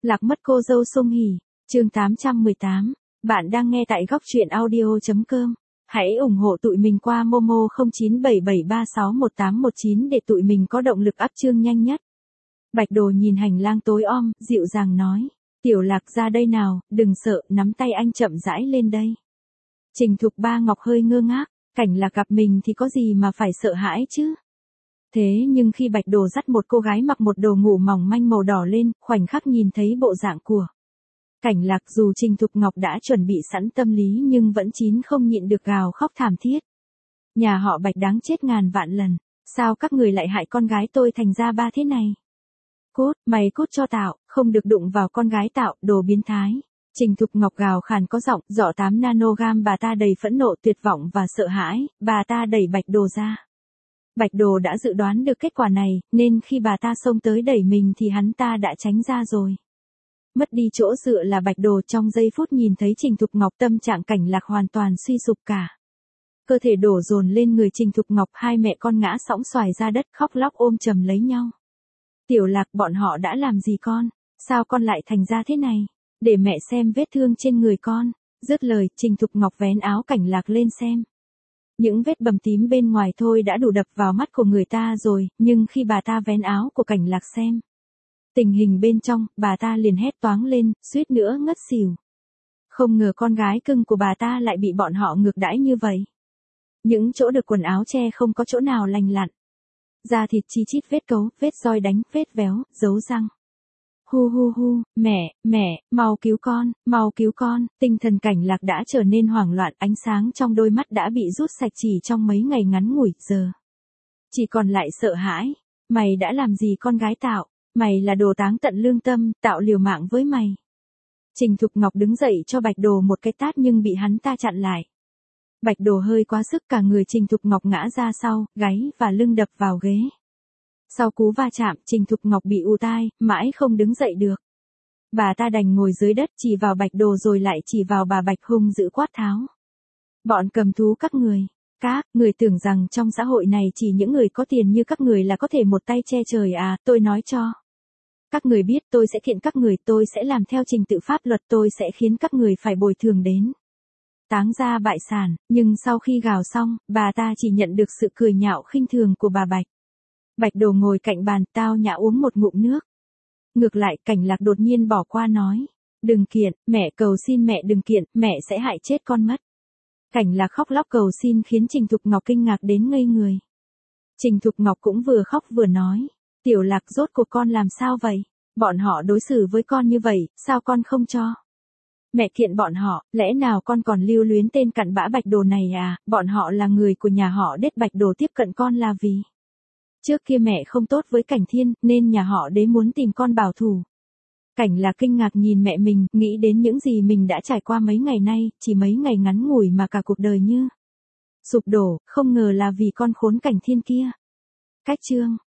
Lạc mất cô dâu Song Hỷ, chương 818. Bạn đang nghe tại góc truyện audio.com. Hãy ủng hộ tụi mình qua Momo 0977361819 để tụi mình có động lực up chương nhanh nhất. Bạch Đồ nhìn hành lang tối om, dịu dàng nói. Tiểu Lạc ra đây nào, đừng sợ, nắm tay anh chậm rãi lên đây. Trình Thục Ba Ngọc hơi ngơ ngác, Cảnh Lạc gặp mình thì có gì mà phải sợ hãi chứ. Thế nhưng khi Bạch Đồ dắt một cô gái mặc một đồ ngủ mỏng manh màu đỏ lên, khoảnh khắc nhìn thấy bộ dạng của Cảnh Lạc, dù Trình Thục Ngọc đã chuẩn bị sẵn tâm lý nhưng vẫn không nhịn được gào khóc thảm thiết. Nhà họ Bạch đáng chết ngàn vạn lần, sao các người lại hại con gái tôi thành ra ba thế này? Mày cút cho tao, không được đụng vào con gái tao, đồ biến thái. Trình Thục Ngọc gào khàn có giọng, giỏ 8 nanogam. Bà ta đầy phẫn nộ, tuyệt vọng và sợ hãi, bà ta đẩy Bạch Đồ ra. Bạch Đồ đã dự đoán được kết quả này, nên khi bà ta xông tới đẩy mình thì hắn ta đã tránh ra rồi. Mất đi chỗ dựa là Bạch Đồ trong giây phút nhìn thấy Trình Thục Ngọc, tâm trạng Cảnh Lạc hoàn toàn suy sụp cả. Cơ thể đổ dồn lên người Trình Thục Ngọc, hai mẹ con ngã sõng xoài ra đất khóc lóc ôm chầm lấy nhau. Tiểu Lạc, bọn họ đã làm gì con? Sao con lại thành ra thế này? Để mẹ xem vết thương trên người con. Dứt lời, Trình Thục Ngọc vén áo Cảnh Lạc lên xem. Những vết bầm tím bên ngoài thôi đã đủ đập vào mắt của người ta rồi, nhưng khi bà ta vén áo của Cảnh Lạc xem tình hình bên trong, bà ta liền hét toáng lên, suýt nữa ngất xỉu. Không ngờ con gái cưng của bà ta lại bị bọn họ ngược đãi như vậy. Những chỗ được quần áo che không có chỗ nào lành lặn. Da thịt chi chít vết cấu, vết roi đánh, vết véo, dấu răng. Hu, mẹ, mau cứu con. Tinh thần Cảnh Lạc đã trở nên hoảng loạn, ánh sáng trong đôi mắt đã bị rút sạch chỉ trong mấy ngày ngắn ngủi, giờ chỉ còn lại sợ hãi. Mày đã làm gì con gái tạo? Mày là đồ táng tận lương tâm, tạo liều mạng với mày. Trình Thục Ngọc đứng dậy cho Bạch Đồ một cái tát nhưng bị hắn ta chặn lại. Bạch Đồ hơi quá sức, cả người Trình Thục Ngọc ngã ra sau, gáy và lưng đập vào ghế. Sau cú va chạm, Trình Thục Ngọc bị ù tai, mãi không đứng dậy được. Bà ta đành ngồi dưới đất, chỉ vào Bạch Đồ rồi lại chỉ vào bà Bạch, hung dữ quát tháo. Bọn cầm thú các người tưởng rằng trong xã hội này chỉ những người có tiền như các người là có thể một tay che trời à? Tôi nói cho các người biết, tôi sẽ kiện các người, tôi sẽ làm theo trình tự pháp luật, tôi sẽ khiến các người phải bồi thường đến táng gia bại sản. Nhưng sau khi gào xong, bà ta chỉ nhận được sự cười nhạo khinh thường của bà Bạch. Bạch Đồ ngồi cạnh bàn, tao nhã uống một ngụm nước. Ngược lại, Cảnh Lạc đột nhiên bỏ qua nói. Đừng kiện, mẹ cầu xin mẹ đừng kiện, mẹ sẽ hại chết con mất. Cảnh Lạc khóc lóc cầu xin khiến Trình Thục Ngọc kinh ngạc đến ngây người. Trình Thục Ngọc cũng vừa khóc vừa nói. Tiểu Lạc, rốt cuộc con làm sao vậy? Bọn họ đối xử với con như vậy, sao con không cho mẹ kiện bọn họ? Lẽ nào con còn lưu luyến tên cặn bã Bạch Đồ này à? Bọn họ là người của nhà họ Đết, Bạch Đồ tiếp cận con là vì trước kia mẹ không tốt với Cảnh Thiên, nên nhà họ Đế muốn tìm con bảo thủ. Cảnh Lạc kinh ngạc nhìn mẹ mình, nghĩ đến những gì mình đã trải qua mấy ngày nay, chỉ mấy ngày ngắn ngủi mà cả cuộc đời như sụp đổ, không ngờ là vì con khốn Cảnh Thiên kia. Cách chương